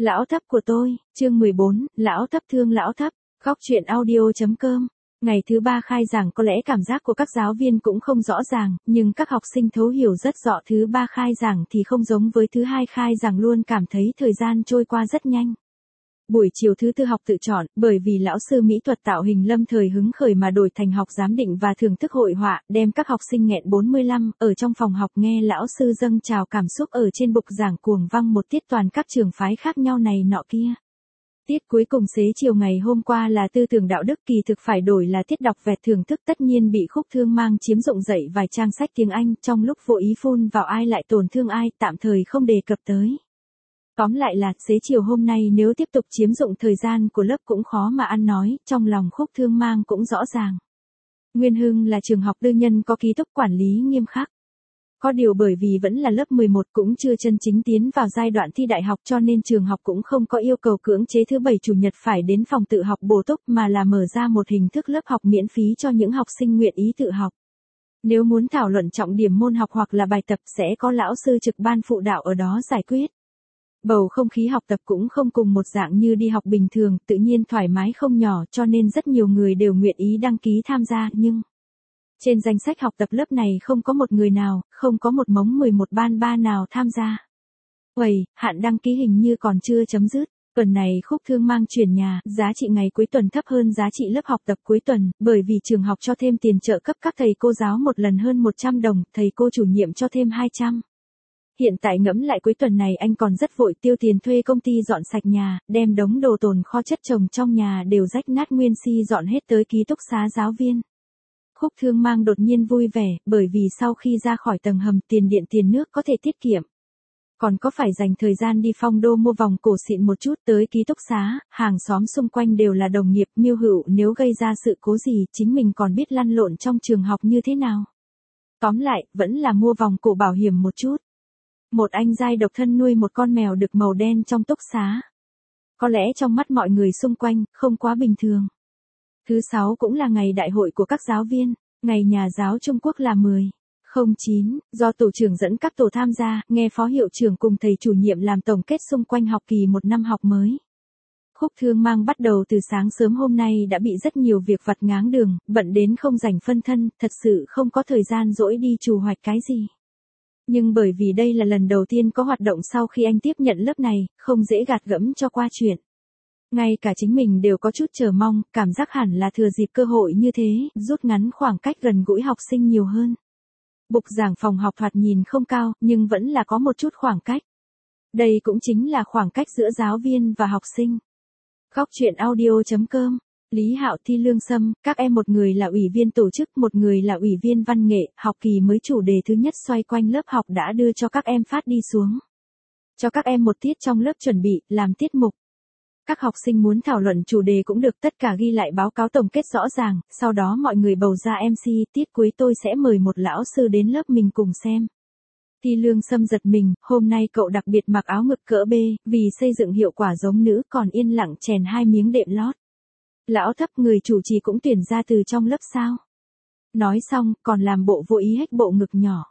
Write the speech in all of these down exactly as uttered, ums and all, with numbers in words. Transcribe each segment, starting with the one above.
Lão thấp của tôi, chương mười bốn, lão thấp thương lão thấp, góc chuyện audio.com. Ngày thứ ba khai giảng có lẽ cảm giác của các giáo viên cũng không rõ ràng, nhưng các học sinh thấu hiểu rất rõ thứ ba khai giảng thì không giống với thứ hai khai giảng, luôn cảm thấy thời gian trôi qua rất nhanh. Buổi chiều thứ tư học tự chọn, bởi vì lão sư mỹ thuật tạo hình lâm thời hứng khởi mà đổi thành học giám định và thưởng thức hội họa, đem các học sinh nghẹn bốn mươi lăm, ở trong phòng học nghe lão sư dâng trào cảm xúc ở trên bục giảng cuồng vang một tiết toàn các trường phái khác nhau này nọ kia. Tiết cuối cùng xế chiều ngày hôm qua là tư tưởng đạo đức, kỳ thực phải đổi là tiết đọc vẹt thưởng thức, tất nhiên bị Khúc Thương Mang chiếm dụng dạy vài trang sách tiếng Anh, trong lúc vô ý phun vào ai lại tổn thương ai, tạm thời không đề cập tới. Tóm lại là, xế chiều hôm nay nếu tiếp tục chiếm dụng thời gian của lớp cũng khó mà ăn nói, trong lòng Khúc Thương Mang cũng rõ ràng. Nguyên Hưng là trường học tư nhân có ký túc quản lý nghiêm khắc. Có điều bởi vì vẫn là lớp mười một cũng chưa chân chính tiến vào giai đoạn thi đại học, cho nên trường học cũng không có yêu cầu cưỡng chế thứ bảy chủ nhật phải đến phòng tự học bổ túc, mà là mở ra một hình thức lớp học miễn phí cho những học sinh nguyện ý tự học. Nếu muốn thảo luận trọng điểm môn học hoặc là bài tập sẽ có lão sư trực ban phụ đạo ở đó giải quyết. Bầu không khí học tập cũng không cùng một dạng như đi học bình thường, tự nhiên thoải mái không nhỏ, cho nên rất nhiều người đều nguyện ý đăng ký tham gia, nhưng trên danh sách học tập lớp này không có một người nào, không có một mống mười một ban ba nào tham gia. Uầy, hạn đăng ký hình như còn chưa chấm dứt. Tuần này Khúc Thương Mang chuyển nhà, giá trị ngày cuối tuần thấp hơn giá trị lớp học tập cuối tuần, bởi vì trường học cho thêm tiền trợ cấp các thầy cô giáo một lần hơn một trăm đồng, thầy cô chủ nhiệm cho thêm hai trăm. Hiện tại ngẫm lại cuối tuần này anh còn rất vội tiêu tiền thuê công ty dọn sạch nhà, đem đống đồ tồn kho chất chồng trong nhà đều rách nát nguyên si dọn hết tới ký túc xá giáo viên. Khúc Thương Mang đột nhiên vui vẻ, bởi vì sau khi ra khỏi tầng hầm tiền điện tiền nước có thể tiết kiệm. Còn có phải dành thời gian đi Phong Đô mua vòng cổ xịn một chút, tới ký túc xá, hàng xóm xung quanh đều là đồng nghiệp, Miêu Hữu nếu gây ra sự cố gì, chính mình còn biết lăn lộn trong trường học như thế nào. Tóm lại, vẫn là mua vòng cổ bảo hiểm một chút. Một anh giai độc thân nuôi một con mèo đực màu đen trong túc xá. Có lẽ trong mắt mọi người xung quanh, không quá bình thường. Thứ sáu cũng là ngày đại hội của các giáo viên, ngày nhà giáo Trung Quốc là mười không chín, do tổ trưởng dẫn các tổ tham gia, nghe phó hiệu trưởng cùng thầy chủ nhiệm làm tổng kết xung quanh học kỳ một năm học mới. Khúc Thương Mang bắt đầu từ sáng sớm hôm nay đã bị rất nhiều việc vặt ngáng đường, bận đến không rảnh phân thân, thật sự không có thời gian rỗi đi trù hoạch cái gì. Nhưng bởi vì đây là lần đầu tiên có hoạt động sau khi anh tiếp nhận lớp này, không dễ gạt gẫm cho qua chuyện. Ngay cả chính mình đều có chút chờ mong, cảm giác hẳn là thừa dịp cơ hội như thế, rút ngắn khoảng cách gần gũi học sinh nhiều hơn. Bục giảng phòng học thoạt nhìn không cao, nhưng vẫn là có một chút khoảng cách. Đây cũng chính là khoảng cách giữa giáo viên và học sinh. Góc chuyện audio.com. Lý Hạo, Thi Lương Sâm, các em một người là ủy viên tổ chức, một người là ủy viên văn nghệ, học kỳ mới chủ đề thứ nhất xoay quanh lớp học đã đưa cho các em phát đi xuống. Cho các em một tiết trong lớp chuẩn bị, làm tiết mục. Các học sinh muốn thảo luận chủ đề cũng được, tất cả ghi lại báo cáo tổng kết rõ ràng, sau đó mọi người bầu ra em xê, tiết cuối tôi sẽ mời một lão sư đến lớp mình cùng xem. Thi Lương Sâm giật mình, hôm nay cậu đặc biệt mặc áo ngực cỡ B, vì xây dựng hiệu quả giống nữ, còn yên lặng chèn hai miếng đệm lót. Lão thấp, người chủ trì cũng tuyển ra từ trong lớp sao? Nói xong, còn làm bộ vô ý hếch bộ ngực nhỏ.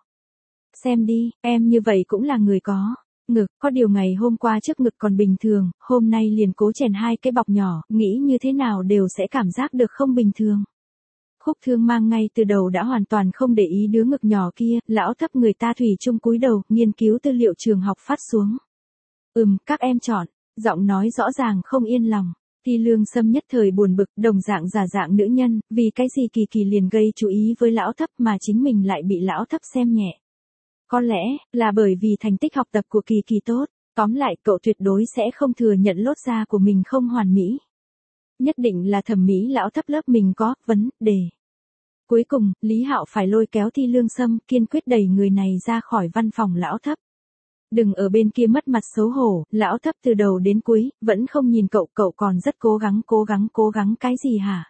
Xem đi, em như vậy cũng là người có ngực, có điều ngày hôm qua trước ngực còn bình thường, hôm nay liền cố chèn hai cái bọc nhỏ, nghĩ như thế nào đều sẽ cảm giác được không bình thường. Khúc Thương Mang ngay từ đầu đã hoàn toàn không để ý đứa ngực nhỏ kia, lão thấp người ta thủy chung cúi đầu, nghiên cứu tư liệu trường học phát xuống. Ừm, các em chọn, giọng nói rõ ràng không yên lòng. Thi Lương Sâm nhất thời buồn bực, đồng dạng giả dạng nữ nhân, vì cái gì Kỳ Kỳ liền gây chú ý với lão thấp mà chính mình lại bị lão thấp xem nhẹ. Có lẽ, là bởi vì thành tích học tập của Kỳ Kỳ tốt, tóm lại cậu tuyệt đối sẽ không thừa nhận lốt da của mình không hoàn mỹ. Nhất định là thẩm mỹ lão thấp lớp mình có vấn đề. Cuối cùng, Lý Hạo phải lôi kéo Thi Lương Sâm, kiên quyết đẩy người này ra khỏi văn phòng lão thấp. Đừng ở bên kia mất mặt xấu hổ, lão thấp từ đầu đến cuối, vẫn không nhìn cậu, cậu còn rất cố gắng cố gắng cố gắng cái gì hả?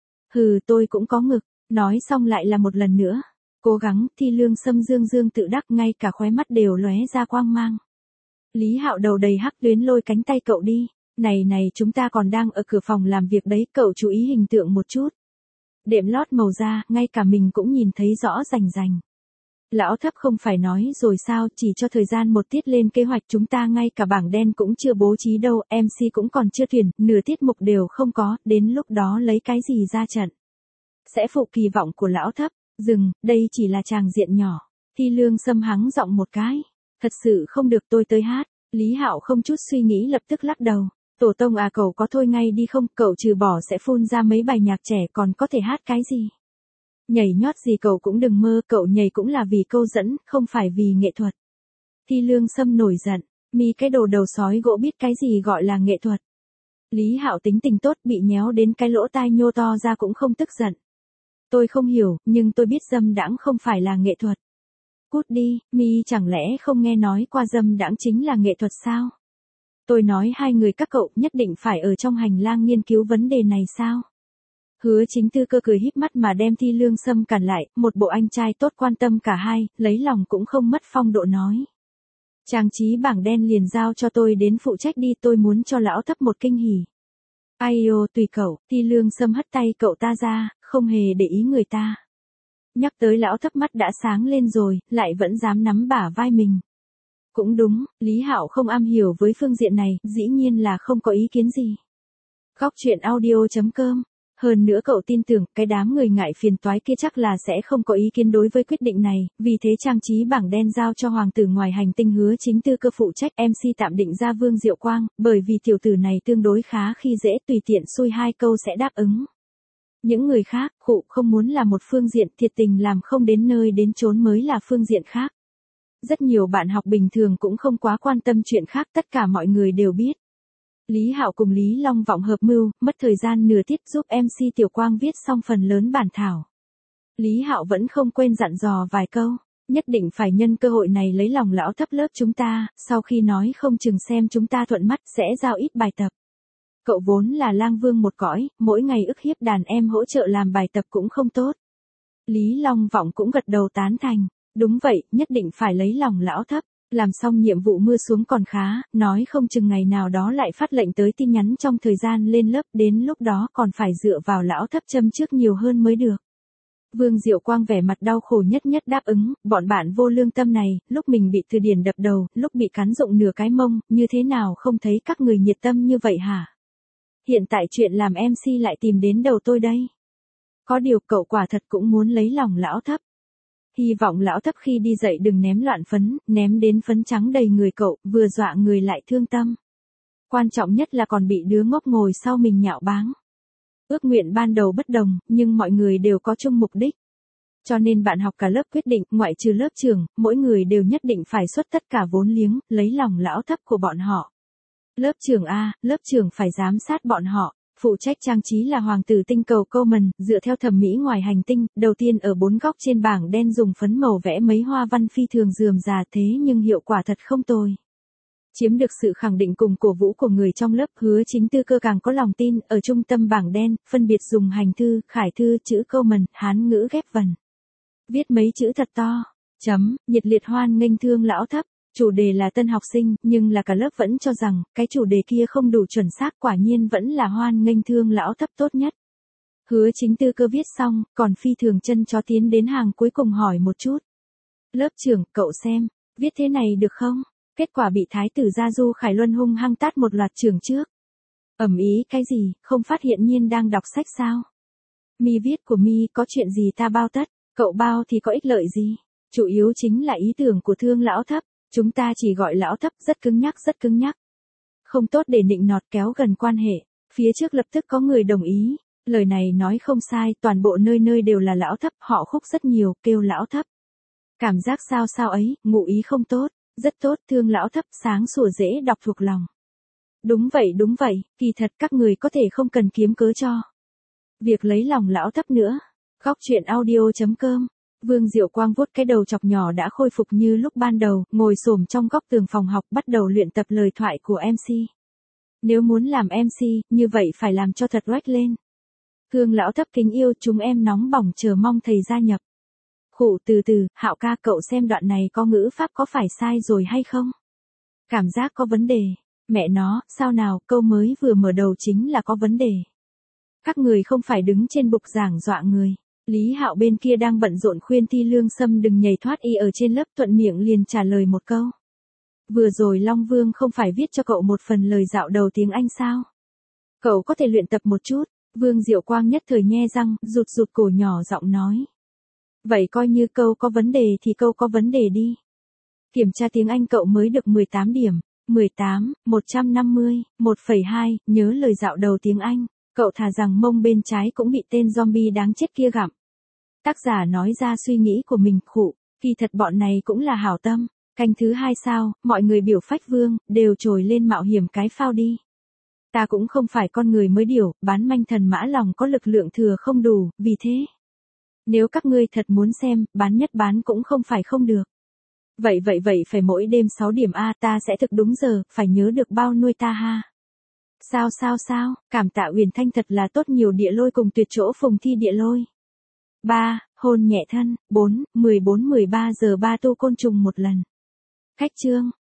Hừ, tôi cũng có ngực, nói xong lại là một lần nữa. Cố gắng, Thi Lương Sâm dương dương tự đắc, ngay cả khóe mắt đều lóe ra quang mang. Lý Hạo đầu đầy hắc tuyến lôi cánh tay cậu đi. Này này, chúng ta còn đang ở cửa phòng làm việc đấy, cậu chú ý hình tượng một chút. Đệm lót màu da, ngay cả mình cũng nhìn thấy rõ rành rành. Lão thấp không phải nói rồi sao, chỉ cho thời gian một tiết lên kế hoạch, chúng ta ngay cả bảng đen cũng chưa bố trí đâu, em xê cũng còn chưa tuyển, nửa tiết mục đều không có, đến lúc đó lấy cái gì ra trận. Sẽ phụ kỳ vọng của lão thấp. Dừng, đây chỉ là tràng diện nhỏ. Thi Lương Sâm hắng giọng một cái. Thật sự không được, tôi tới hát. Lý Hạo không chút suy nghĩ lập tức lắc đầu. Tổ tông à, cậu có thôi ngay đi không, cậu trừ bỏ sẽ phun ra mấy bài nhạc trẻ còn có thể hát cái gì. Nhảy nhót gì cậu cũng đừng mơ, cậu nhảy cũng là vì câu dẫn, không phải vì nghệ thuật. Thi Lương Sâm nổi giận, mi cái đồ đầu sói gỗ biết cái gì gọi là nghệ thuật. Lý Hạo tính tình tốt, bị nhéo đến cái lỗ tai nhô to ra cũng không tức giận. Tôi không hiểu, nhưng tôi biết dâm đãng không phải là nghệ thuật. Cút đi, mi chẳng lẽ không nghe nói qua dâm đãng chính là nghệ thuật sao? Tôi nói hai người các cậu nhất định phải ở trong hành lang nghiên cứu vấn đề này sao? Hứa Chính Tư cơ cười híp mắt mà đem Thi Lương Sâm cản lại, một bộ anh trai tốt quan tâm cả hai, lấy lòng cũng không mất phong độ nói. Trang trí bảng đen liền giao cho tôi đến phụ trách đi, tôi muốn cho lão thấp một kinh hỉ. Ai ô tùy cậu, Thi Lương Sâm hất tay cậu ta ra, không hề để ý người ta. Nhắc tới lão thấp mắt đã sáng lên rồi, lại vẫn dám nắm bả vai mình. Cũng đúng, Lý Hạo không am hiểu với phương diện này, dĩ nhiên là không có ý kiến gì. Góc truyện audio chấm com. Hơn nữa cậu tin tưởng, cái đám người ngại phiền toái kia chắc là sẽ không có ý kiến đối với quyết định này, vì thế trang trí bảng đen giao cho hoàng tử ngoài hành tinh Hứa Chính Tư cơ phụ trách, em xê tạm định ra Vương Diệu Quang, bởi vì tiểu tử này tương đối khá khi dễ, tùy tiện xui hai câu sẽ đáp ứng. Những người khác, khụ không muốn là một phương diện, thiệt tình làm không đến nơi đến chốn mới là phương diện khác. Rất nhiều bạn học bình thường cũng không quá quan tâm chuyện khác, tất cả mọi người đều biết. Lý Hạo cùng Lý Long Vọng hợp mưu, mất thời gian nửa tiết giúp em xê Tiểu Quang viết xong phần lớn bản thảo. Lý Hạo vẫn không quên dặn dò vài câu, nhất định phải nhân cơ hội này lấy lòng lão thấp lớp chúng ta, sau khi nói không chừng xem chúng ta thuận mắt sẽ giao ít bài tập. Cậu vốn là lang vương một cõi, mỗi ngày ức hiếp đàn em hỗ trợ làm bài tập cũng không tốt. Lý Long Vọng cũng gật đầu tán thành, đúng vậy, nhất định phải lấy lòng lão thấp. Làm xong nhiệm vụ mưa xuống còn khá, nói không chừng ngày nào đó lại phát lệnh tới tin nhắn trong thời gian lên lớp, đến lúc đó còn phải dựa vào lão thấp châm trước nhiều hơn mới được. Vương Diệu Quang vẻ mặt đau khổ nhất nhất đáp ứng, bọn bạn vô lương tâm này, lúc mình bị từ điển đập đầu, lúc bị cắn rụng nửa cái mông, như thế nào không thấy các người nhiệt tâm như vậy hả? Hiện tại chuyện làm em xê lại tìm đến đầu tôi đây. Có điều cậu quả thật cũng muốn lấy lòng lão thấp. Hy vọng lão thấp khi đi dậy đừng ném loạn phấn, ném đến phấn trắng đầy người cậu, vừa dọa người lại thương tâm. Quan trọng nhất là còn bị đứa ngốc ngồi sau mình nhạo báng. Ước nguyện ban đầu bất đồng, nhưng mọi người đều có chung mục đích. Cho nên bạn học cả lớp quyết định, ngoại trừ lớp trưởng, mỗi người đều nhất định phải xuất tất cả vốn liếng, lấy lòng lão thấp của bọn họ. Lớp trưởng A, lớp trưởng phải giám sát bọn họ. Phụ trách trang trí là hoàng tử tinh cầu Coleman, dựa theo thẩm mỹ ngoài hành tinh, đầu tiên ở bốn góc trên bảng đen dùng phấn màu vẽ mấy hoa văn phi thường rườm rà, thế nhưng hiệu quả thật không tồi. Chiếm được sự khẳng định cùng cổ vũ của người trong lớp, Hứa Chính Tư cơ càng có lòng tin, ở trung tâm bảng đen, phân biệt dùng hành thư, khải thư, chữ Coleman, Hán ngữ ghép vần. Viết mấy chữ thật to, chấm, nhiệt liệt hoan nghênh thương lão thấp. Chủ đề là tân học sinh, nhưng là cả lớp vẫn cho rằng, cái chủ đề kia không đủ chuẩn xác, quả nhiên vẫn là hoan nghênh thương lão thấp tốt nhất. Hứa Chính Tư cơ viết xong, còn phi thường chân chó tiến đến hàng cuối cùng hỏi một chút. Lớp trưởng, cậu xem, viết thế này được không? Kết quả bị thái tử Gia Du Khải Luân hung hăng tát một loạt trường trước. Ẩm ý cái gì, không phát hiện Nhiên đang đọc sách sao? Mi viết của Mi có chuyện gì ta bao tất, cậu bao thì có ích lợi gì? Chủ yếu chính là ý tưởng của thương lão thấp. Chúng ta chỉ gọi lão thấp, rất cứng nhắc rất cứng nhắc. Không tốt để nịnh nọt kéo gần quan hệ. Phía trước lập tức có người đồng ý. Lời này nói không sai, toàn bộ nơi nơi đều là lão thấp, họ khúc rất nhiều, kêu lão thấp. Cảm giác sao sao ấy, ngụ ý không tốt, rất tốt, thương lão thấp, sáng sủa dễ đọc thuộc lòng. Đúng vậy đúng vậy, kỳ thật các người có thể không cần kiếm cớ cho việc lấy lòng lão thấp nữa. Góc truyện audio chấm com. Vương Diệu Quang vuốt cái đầu chọc nhỏ đã khôi phục như lúc ban đầu, ngồi xổm trong góc tường phòng học bắt đầu luyện tập lời thoại của em xê. Nếu muốn làm em xê, như vậy phải làm cho thật oách lên. Thương lão thấp kính yêu, chúng em nóng bỏng chờ mong thầy gia nhập. Khụ từ từ, Hạo ca cậu xem đoạn này có ngữ pháp có phải sai rồi hay không? Cảm giác có vấn đề. Mẹ nó, sao nào, câu mới vừa mở đầu chính là có vấn đề. Các người không phải đứng trên bục giảng dọa người. Lý Hạo bên kia đang bận rộn khuyên Ti Lương Sâm đừng nhảy thoát y ở trên lớp, thuận miệng liền trả lời một câu. Vừa rồi Long Vương không phải viết cho cậu một phần lời dạo đầu tiếng Anh sao? Cậu có thể luyện tập một chút. Vương Diệu Quang nhất thời nhe răng, rụt rụt cổ nhỏ giọng nói. Vậy coi như câu có vấn đề thì câu có vấn đề đi. Kiểm tra tiếng Anh cậu mới được mười tám điểm. mười tám, một trăm năm mươi, một phẩy hai, nhớ lời dạo đầu tiếng Anh. Cậu thà rằng mông bên trái cũng bị tên zombie đáng chết kia gặm. Tác giả nói ra suy nghĩ của mình, khụ, kỳ thật bọn này cũng là hảo tâm. Canh thứ hai sao, mọi người biểu phách vương, đều trồi lên mạo hiểm cái phao đi. Ta cũng không phải con người mới điều, bán manh thần mã lòng có lực lượng thừa không đủ, vì thế. Nếu các ngươi thật muốn xem, bán nhất bán cũng không phải không được. Vậy vậy vậy phải mỗi đêm sáu điểm A, ta sẽ thực đúng giờ, phải nhớ được bao nuôi ta ha. Sao sao sao, cảm tạ Huyền Thanh thật là tốt, nhiều địa lôi cùng tuyệt chỗ phùng thi địa lôi. ba. Hôn nhẹ thân. bốn. mười bốn mười ba giờ ba tu côn trùng một lần. Khách chương.